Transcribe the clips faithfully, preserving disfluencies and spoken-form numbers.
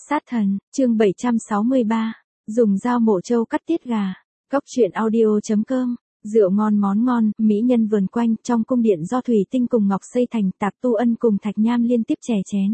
Sát thần, chương bảy trăm sáu mươi ba, dùng dao mổ trâu cắt tiết gà. Cốc truyện audio chấm com, rượu ngon món ngon, mỹ nhân vườn quanh, trong cung điện do thủy tinh cùng ngọc xây thành, Tạp Tu Ân cùng Thạch Nham liên tiếp chè chén.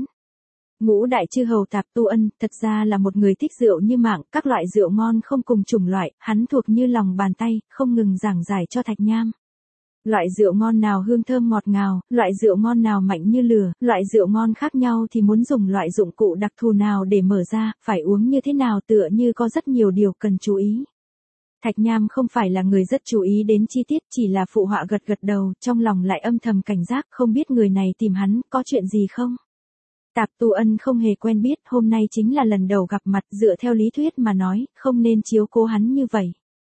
Ngũ đại chư hầu Tạp Tu Ân, thật ra là một người thích rượu như mạng, các loại rượu ngon không cùng chủng loại, hắn thuộc như lòng bàn tay, không ngừng giảng giải cho Thạch Nham. Loại rượu ngon nào hương thơm ngọt ngào, loại rượu ngon nào mạnh như lửa, loại rượu ngon khác nhau thì muốn dùng loại dụng cụ đặc thù nào để mở ra, phải uống như thế nào, tựa như có rất nhiều điều cần chú ý. Thạch Nham không phải là người rất chú ý đến chi tiết, chỉ là phụ họa gật gật đầu, trong lòng lại âm thầm cảnh giác, không biết người này tìm hắn, có chuyện gì không? Tạp Tu Ân không hề quen biết, hôm nay chính là lần đầu gặp mặt, dựa theo lý thuyết mà nói, không nên chiếu cố hắn như vậy.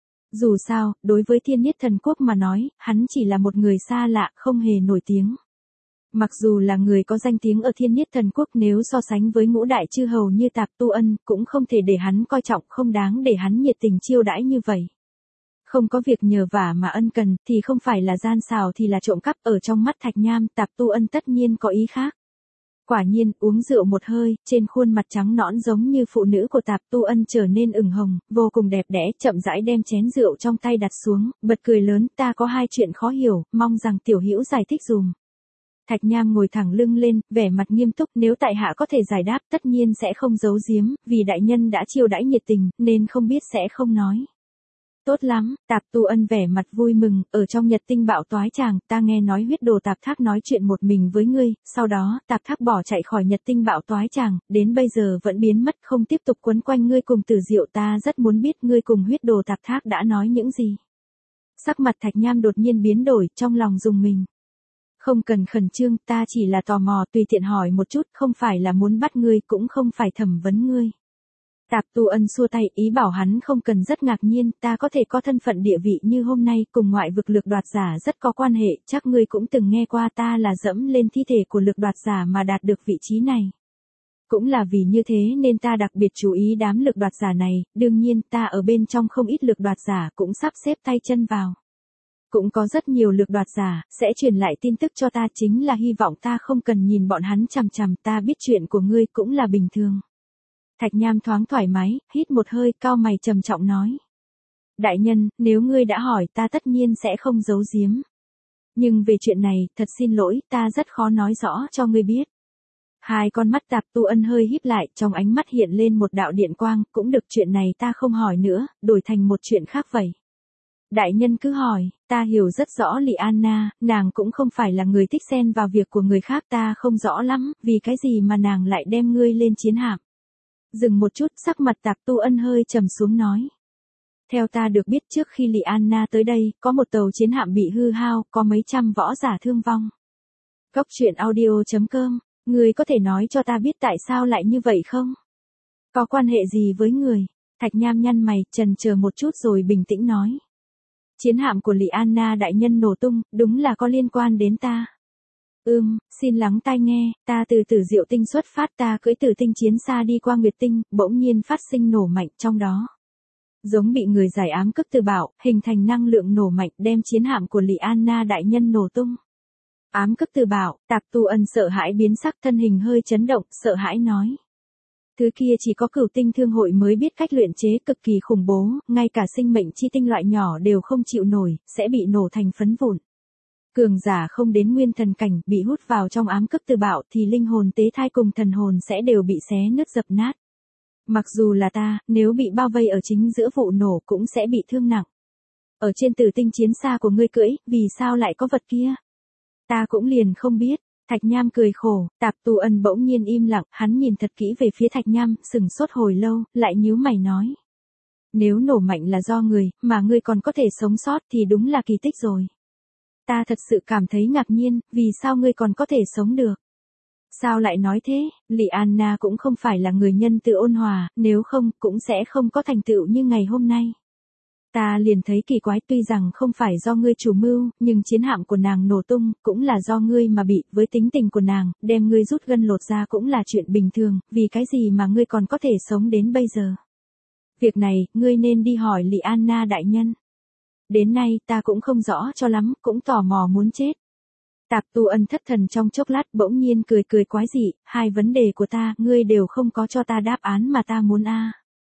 Dù sao, đối với Thiên Niết Thần Quốc mà nói, hắn chỉ là một người xa lạ, không hề nổi tiếng. Mặc dù là người có danh tiếng ở Thiên Niết Thần Quốc, nếu so sánh với ngũ đại chư hầu như Tạp Tu Ân, cũng không thể để hắn coi trọng, không đáng để hắn nhiệt tình chiêu đãi như vậy. Không có việc nhờ vả mà ân cần, thì không phải là gian xào thì là trộm cắp, ở trong mắt Thạch Nham, Tạp Tu Ân tất nhiên có ý khác. Quả nhiên, uống rượu một hơi, trên khuôn mặt trắng nõn giống như phụ nữ của Tạp Tu Ân trở nên ửng hồng, vô cùng đẹp đẽ, chậm rãi đem chén rượu trong tay đặt xuống, bật cười lớn, ta có hai chuyện khó hiểu, mong rằng tiểu hữu giải thích dùm. Thạch Nham ngồi thẳng lưng lên, vẻ mặt nghiêm túc, nếu tại hạ có thể giải đáp, tất nhiên sẽ không giấu giếm, vì đại nhân đã chiêu đãi nhiệt tình, nên không biết sẽ không nói. Tốt lắm, Tạp Tu Ân vẻ mặt vui mừng, ở trong Nhật Tinh Bạo Toái Tràng, ta nghe nói huyết đồ Tạp Thác nói chuyện một mình với ngươi, sau đó, Tạp Thác bỏ chạy khỏi Nhật Tinh Bạo Toái Tràng, đến bây giờ vẫn biến mất, không tiếp tục quấn quanh ngươi cùng Tử Diệu, ta rất muốn biết ngươi cùng huyết đồ Tạp Thác đã nói những gì. Sắc mặt Thạch Nham đột nhiên biến đổi, trong lòng rùng mình. Không cần khẩn trương, ta chỉ là tò mò, tùy tiện hỏi một chút, không phải là muốn bắt ngươi, cũng không phải thẩm vấn ngươi. Tạp Tu Ân xua tay, ý bảo hắn không cần rất ngạc nhiên, ta có thể có thân phận địa vị như hôm nay, cùng ngoại vực lực đoạt giả rất có quan hệ, chắc ngươi cũng từng nghe qua ta là dẫm lên thi thể của lực đoạt giả mà đạt được vị trí này. Cũng là vì như thế nên ta đặc biệt chú ý đám lực đoạt giả này, đương nhiên ta ở bên trong không ít lực đoạt giả cũng sắp xếp tay chân vào. Cũng có rất nhiều lực đoạt giả, sẽ truyền lại tin tức cho ta, chính là hy vọng ta không cần nhìn bọn hắn chằm chằm, ta biết chuyện của ngươi cũng là bình thường. Thạch Nham thoáng thoải mái, hít một hơi, cao mày trầm trọng nói. Đại nhân, nếu ngươi đã hỏi ta tất nhiên sẽ không giấu giếm. Nhưng về chuyện này, thật xin lỗi, ta rất khó nói rõ cho ngươi biết. Hai con mắt Tạp Tu Ân hơi híp lại, trong ánh mắt hiện lên một đạo điện quang, cũng được, chuyện này ta không hỏi nữa, đổi thành một chuyện khác vậy. Đại nhân cứ hỏi, ta hiểu rất rõ Lị Anna, nàng cũng không phải là người thích xen vào việc của người khác, ta không rõ lắm, vì cái gì mà nàng lại đem ngươi lên chiến hạm. Dừng một chút, sắc mặt Tạp Tu Ân hơi trầm xuống nói. Theo ta được biết, trước khi Lị Anna tới đây, có một tàu chiến hạm bị hư hao, có mấy trăm võ giả thương vong. Cốc truyện audio chấm com, ngươi có thể nói cho ta biết tại sao lại như vậy không? Có quan hệ gì với người? Thạch Nham nhăn mày, chần chờ một chút rồi bình tĩnh nói. Chiến hạm của Lị Anna đại nhân nổ tung, đúng là có liên quan đến ta. Ừm, xin lắng tai nghe, ta từ Tử Diệu Tinh xuất phát, ta cưỡi Tử Tinh chiến xa đi qua Nguyệt Tinh, bỗng nhiên phát sinh nổ mạnh trong đó. Giống bị người giải ám cức từ bảo, hình thành năng lượng nổ mạnh đem chiến hạm của Lị Anna đại nhân nổ tung. Ám cức từ bảo, Tạp Tu Ân sợ hãi biến sắc, thân hình hơi chấn động, sợ hãi nói. Thứ kia chỉ có Cửu Tinh Thương hội mới biết cách luyện chế, cực kỳ khủng bố, ngay cả sinh mệnh chi tinh loại nhỏ đều không chịu nổi, sẽ bị nổ thành phấn vụn. Cường giả không đến nguyên thần cảnh, bị hút vào trong ám cức từ bạo thì linh hồn tế thai cùng thần hồn sẽ đều bị xé nứt dập nát. Mặc dù là ta, nếu bị bao vây ở chính giữa vụ nổ cũng sẽ bị thương nặng. Ở trên Tử Tinh chiến xa của ngươi cưỡi, vì sao lại có vật kia? Ta cũng liền không biết. Thạch Nham cười khổ, Tạp Tu Ân bỗng nhiên im lặng, hắn nhìn thật kỹ về phía Thạch Nham, sừng sốt hồi lâu, lại nhíu mày nói. Nếu nổ mạnh là do người, mà ngươi còn có thể sống sót thì đúng là kỳ tích rồi. Ta thật sự cảm thấy ngạc nhiên, vì sao ngươi còn có thể sống được? Sao lại nói thế, Lị Anna cũng không phải là người nhân từ ôn hòa, nếu không, cũng sẽ không có thành tựu như ngày hôm nay. Ta liền thấy kỳ quái, tuy rằng không phải do ngươi chủ mưu, nhưng chiến hạm của nàng nổ tung, cũng là do ngươi mà bị, với tính tình của nàng, đem ngươi rút gân lột ra cũng là chuyện bình thường, vì cái gì mà ngươi còn có thể sống đến bây giờ? Việc này, ngươi nên đi hỏi Lị Anna đại nhân. Đến nay ta cũng không rõ cho lắm, cũng tò mò muốn chết. Tạp Tu Ân thất thần trong chốc lát bỗng nhiên cười cười quái dị, hai vấn đề của ta, ngươi đều không có cho ta đáp án mà ta muốn a.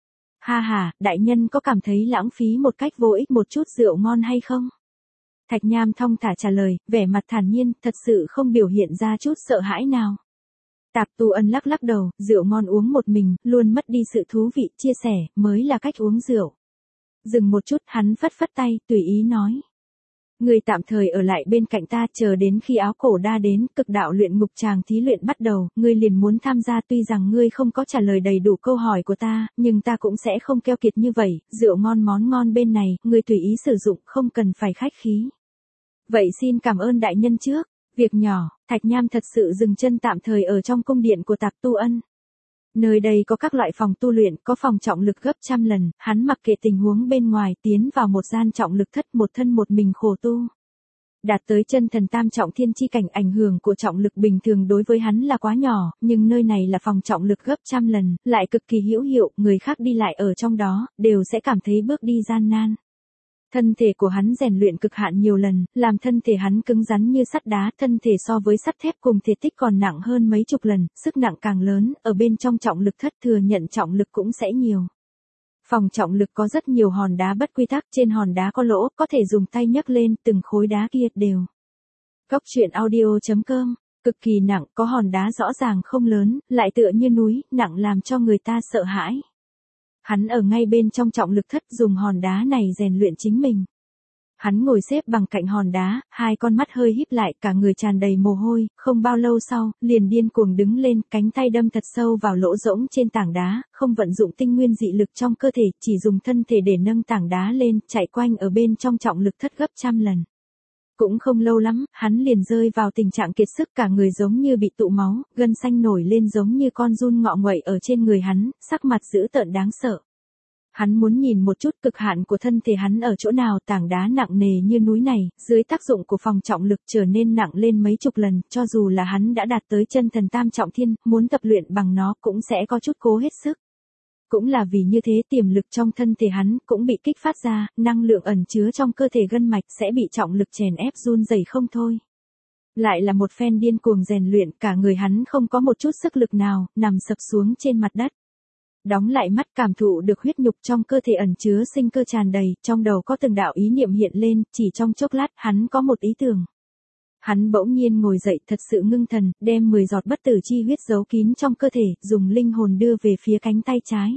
Ha ha, đại nhân có cảm thấy lãng phí một cách vô ích một chút rượu ngon hay không? Thạch Nham thong thả trả lời, vẻ mặt thản nhiên, thật sự không biểu hiện ra chút sợ hãi nào. Tạp Tu Ân lắc lắc đầu, rượu ngon uống một mình, luôn mất đi sự thú vị, chia sẻ, mới là cách uống rượu. Dừng một chút, hắn phất phất tay, tùy ý nói. Ngươi tạm thời ở lại bên cạnh ta chờ đến khi áo cổ đa đến, cực đạo luyện ngục tràng thí luyện bắt đầu, ngươi liền muốn tham gia tuy rằng ngươi không có trả lời đầy đủ câu hỏi của ta, nhưng ta cũng sẽ không keo kiệt như vậy, rượu ngon món ngon bên này, ngươi tùy ý sử dụng, không cần phải khách khí. Vậy xin cảm ơn đại nhân trước, việc nhỏ, Thạch Nham thật sự dừng chân tạm thời ở trong cung điện của Tạp Tu Ân. Nơi đây có các loại phòng tu luyện, có phòng trọng lực gấp trăm lần, hắn mặc kệ tình huống bên ngoài tiến vào một gian trọng lực thất một thân một mình khổ tu. Đạt tới chân thần tam trọng thiên chi cảnh ảnh hưởng của trọng lực bình thường đối với hắn là quá nhỏ, nhưng nơi này là phòng trọng lực gấp trăm lần, lại cực kỳ hữu hiệu, người khác đi lại ở trong đó, đều sẽ cảm thấy bước đi gian nan. Thân thể của hắn rèn luyện cực hạn nhiều lần, làm thân thể hắn cứng rắn như sắt đá, thân thể so với sắt thép cùng thể tích còn nặng hơn mấy chục lần, sức nặng càng lớn, ở bên trong trọng lực thất thừa nhận trọng lực cũng sẽ nhiều. Phòng trọng lực có rất nhiều hòn đá bất quy tắc, trên hòn đá có lỗ, có thể dùng tay nhấc lên, từng khối đá kia đều. Góc truyện audio chấm com, cực kỳ nặng, có hòn đá rõ ràng không lớn, lại tựa như núi, nặng làm cho người ta sợ hãi. Hắn ở ngay bên trong trọng lực thất dùng hòn đá này rèn luyện chính mình. Hắn ngồi xếp bằng cạnh hòn đá, hai con mắt hơi híp lại, cả người tràn đầy mồ hôi, không bao lâu sau, liền điên cuồng đứng lên, cánh tay đâm thật sâu vào lỗ rỗng trên tảng đá, không vận dụng tinh nguyên dị lực trong cơ thể, chỉ dùng thân thể để nâng tảng đá lên, chạy quanh ở bên trong trọng lực thất gấp trăm lần. Cũng không lâu lắm, hắn liền rơi vào tình trạng kiệt sức, cả người giống như bị tụ máu, gân xanh nổi lên giống như con giun ngọ nguậy ở trên người hắn, sắc mặt dữ tợn đáng sợ. Hắn muốn nhìn một chút cực hạn của thân thể hắn ở chỗ nào, tảng đá nặng nề như núi này, dưới tác dụng của phòng trọng lực trở nên nặng lên mấy chục lần, cho dù là hắn đã đạt tới chân thần tam trọng thiên, muốn tập luyện bằng nó cũng sẽ có chút cố hết sức. Cũng là vì như thế tiềm lực trong thân thể hắn cũng bị kích phát ra, năng lượng ẩn chứa trong cơ thể gân mạch sẽ bị trọng lực chèn ép run rẩy không thôi. Lại là một phen điên cuồng rèn luyện, cả người hắn không có một chút sức lực nào, nằm sập xuống trên mặt đất. Đóng lại mắt cảm thụ được huyết nhục trong cơ thể ẩn chứa sinh cơ tràn đầy, trong đầu có từng đạo ý niệm hiện lên, chỉ trong chốc lát hắn có một ý tưởng. Hắn bỗng nhiên ngồi dậy thật sự ngưng thần, đem mười giọt bất tử chi huyết giấu kín trong cơ thể, dùng linh hồn đưa về phía cánh tay trái.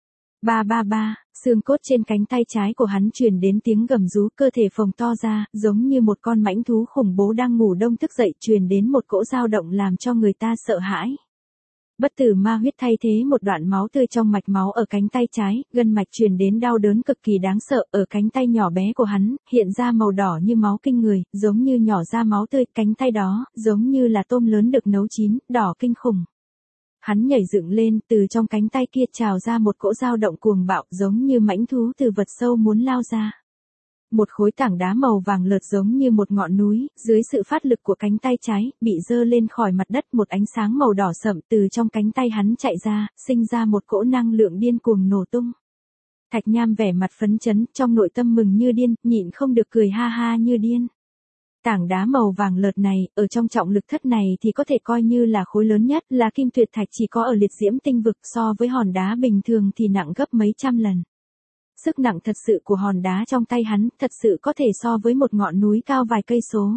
Ba ba ba, xương cốt trên cánh tay trái của hắn truyền đến tiếng gầm rú, cơ thể phồng to ra, giống như một con mãnh thú khủng bố đang ngủ đông thức dậy, truyền đến một cỗ dao động làm cho người ta sợ hãi. Bất tử ma huyết thay thế một đoạn máu tươi trong mạch máu ở cánh tay trái, gân mạch truyền đến đau đớn cực kỳ đáng sợ, ở cánh tay nhỏ bé của hắn, hiện ra màu đỏ như máu kinh người, giống như nhỏ ra máu tươi, cánh tay đó, giống như là tôm lớn được nấu chín, đỏ kinh khủng. Hắn nhảy dựng lên, từ trong cánh tay kia trào ra một cỗ dao động cuồng bạo, giống như mãnh thú từ vật sâu muốn lao ra. Một khối tảng đá màu vàng lợt giống như một ngọn núi, dưới sự phát lực của cánh tay trái, bị dơ lên khỏi mặt đất, một ánh sáng màu đỏ sậm từ trong cánh tay hắn chạy ra, sinh ra một cỗ năng lượng điên cuồng nổ tung. Thạch Nham vẻ mặt phấn chấn, trong nội tâm mừng như điên, nhịn không được cười ha ha như điên. Tảng đá màu vàng lợt này, ở trong trọng lực thất này thì có thể coi như là khối lớn nhất, là kim tuyệt thạch, chỉ có ở liệt diễm tinh vực, so với hòn đá bình thường thì nặng gấp mấy trăm lần. Sức nặng thật sự của hòn đá trong tay hắn, thật sự có thể so với một ngọn núi cao vài cây số.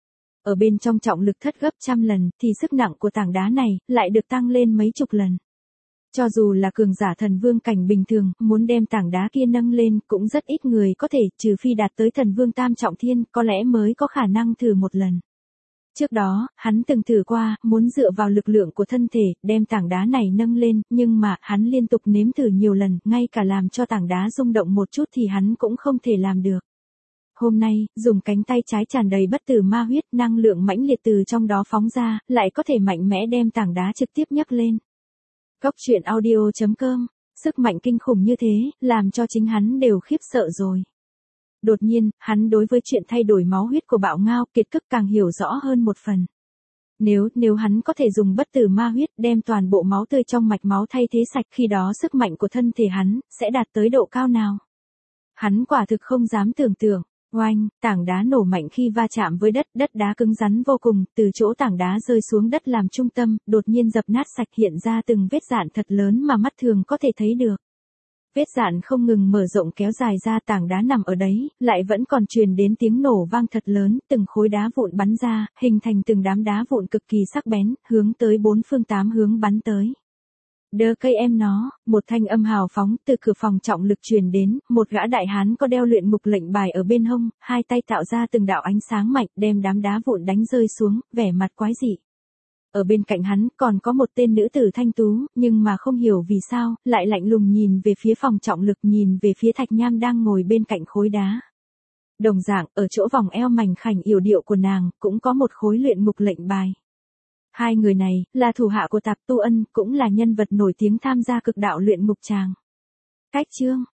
Ở bên trong trọng lực thất gấp trăm lần, thì sức nặng của tảng đá này, lại được tăng lên mấy chục lần. Cho dù là cường giả thần vương cảnh bình thường, muốn đem tảng đá kia nâng lên, cũng rất ít người có thể, trừ phi đạt tới thần vương tam trọng thiên, có lẽ mới có khả năng thử một lần. Trước đó, hắn từng thử qua, muốn dựa vào lực lượng của thân thể, đem tảng đá này nâng lên, nhưng mà, hắn liên tục nếm thử nhiều lần, ngay cả làm cho tảng đá rung động một chút thì hắn cũng không thể làm được. Hôm nay, dùng cánh tay trái tràn đầy bất tử ma huyết, năng lượng mãnh liệt từ trong đó phóng ra, lại có thể mạnh mẽ đem tảng đá trực tiếp nhấc lên. Góc truyện audio chấm com, sức mạnh kinh khủng như thế, làm cho chính hắn đều khiếp sợ rồi. Đột nhiên, hắn đối với chuyện thay đổi máu huyết của bạo ngao kiệt cức càng hiểu rõ hơn một phần. Nếu, nếu hắn có thể dùng bất tử ma huyết đem toàn bộ máu tươi trong mạch máu thay thế sạch, khi đó sức mạnh của thân thể hắn, sẽ đạt tới độ cao nào? Hắn quả thực không dám tưởng tượng. Oanh, tảng đá nổ mạnh khi va chạm với đất, đất đá cứng rắn vô cùng, từ chỗ tảng đá rơi xuống đất làm trung tâm, đột nhiên dập nát sạch hiện ra từng vết dạn thật lớn mà mắt thường có thể thấy được. Vết dạn không ngừng mở rộng kéo dài ra, tảng đá nằm ở đấy, lại vẫn còn truyền đến tiếng nổ vang thật lớn, từng khối đá vụn bắn ra, hình thành từng đám đá vụn cực kỳ sắc bén, hướng tới bốn phương tám hướng bắn tới. Đơ cây em nó, một thanh âm hào phóng từ cửa phòng trọng lực truyền đến, một gã đại hán có đeo luyện ngục lệnh bài ở bên hông, hai tay tạo ra từng đạo ánh sáng mạnh, đem đám đá vụn đánh rơi xuống, vẻ mặt quái dị. Ở bên cạnh hắn còn có một tên nữ tử thanh tú, nhưng mà không hiểu vì sao, lại lạnh lùng nhìn về phía phòng trọng lực, nhìn về phía Thạch Nham đang ngồi bên cạnh khối đá. Đồng dạng, ở chỗ vòng eo mảnh khảnh yểu điệu của nàng, cũng có một khối luyện ngục lệnh bài. Hai người này, là thủ hạ của Tạp Tu Ân, cũng là nhân vật nổi tiếng tham gia cực đạo luyện ngục tràng. Cách chương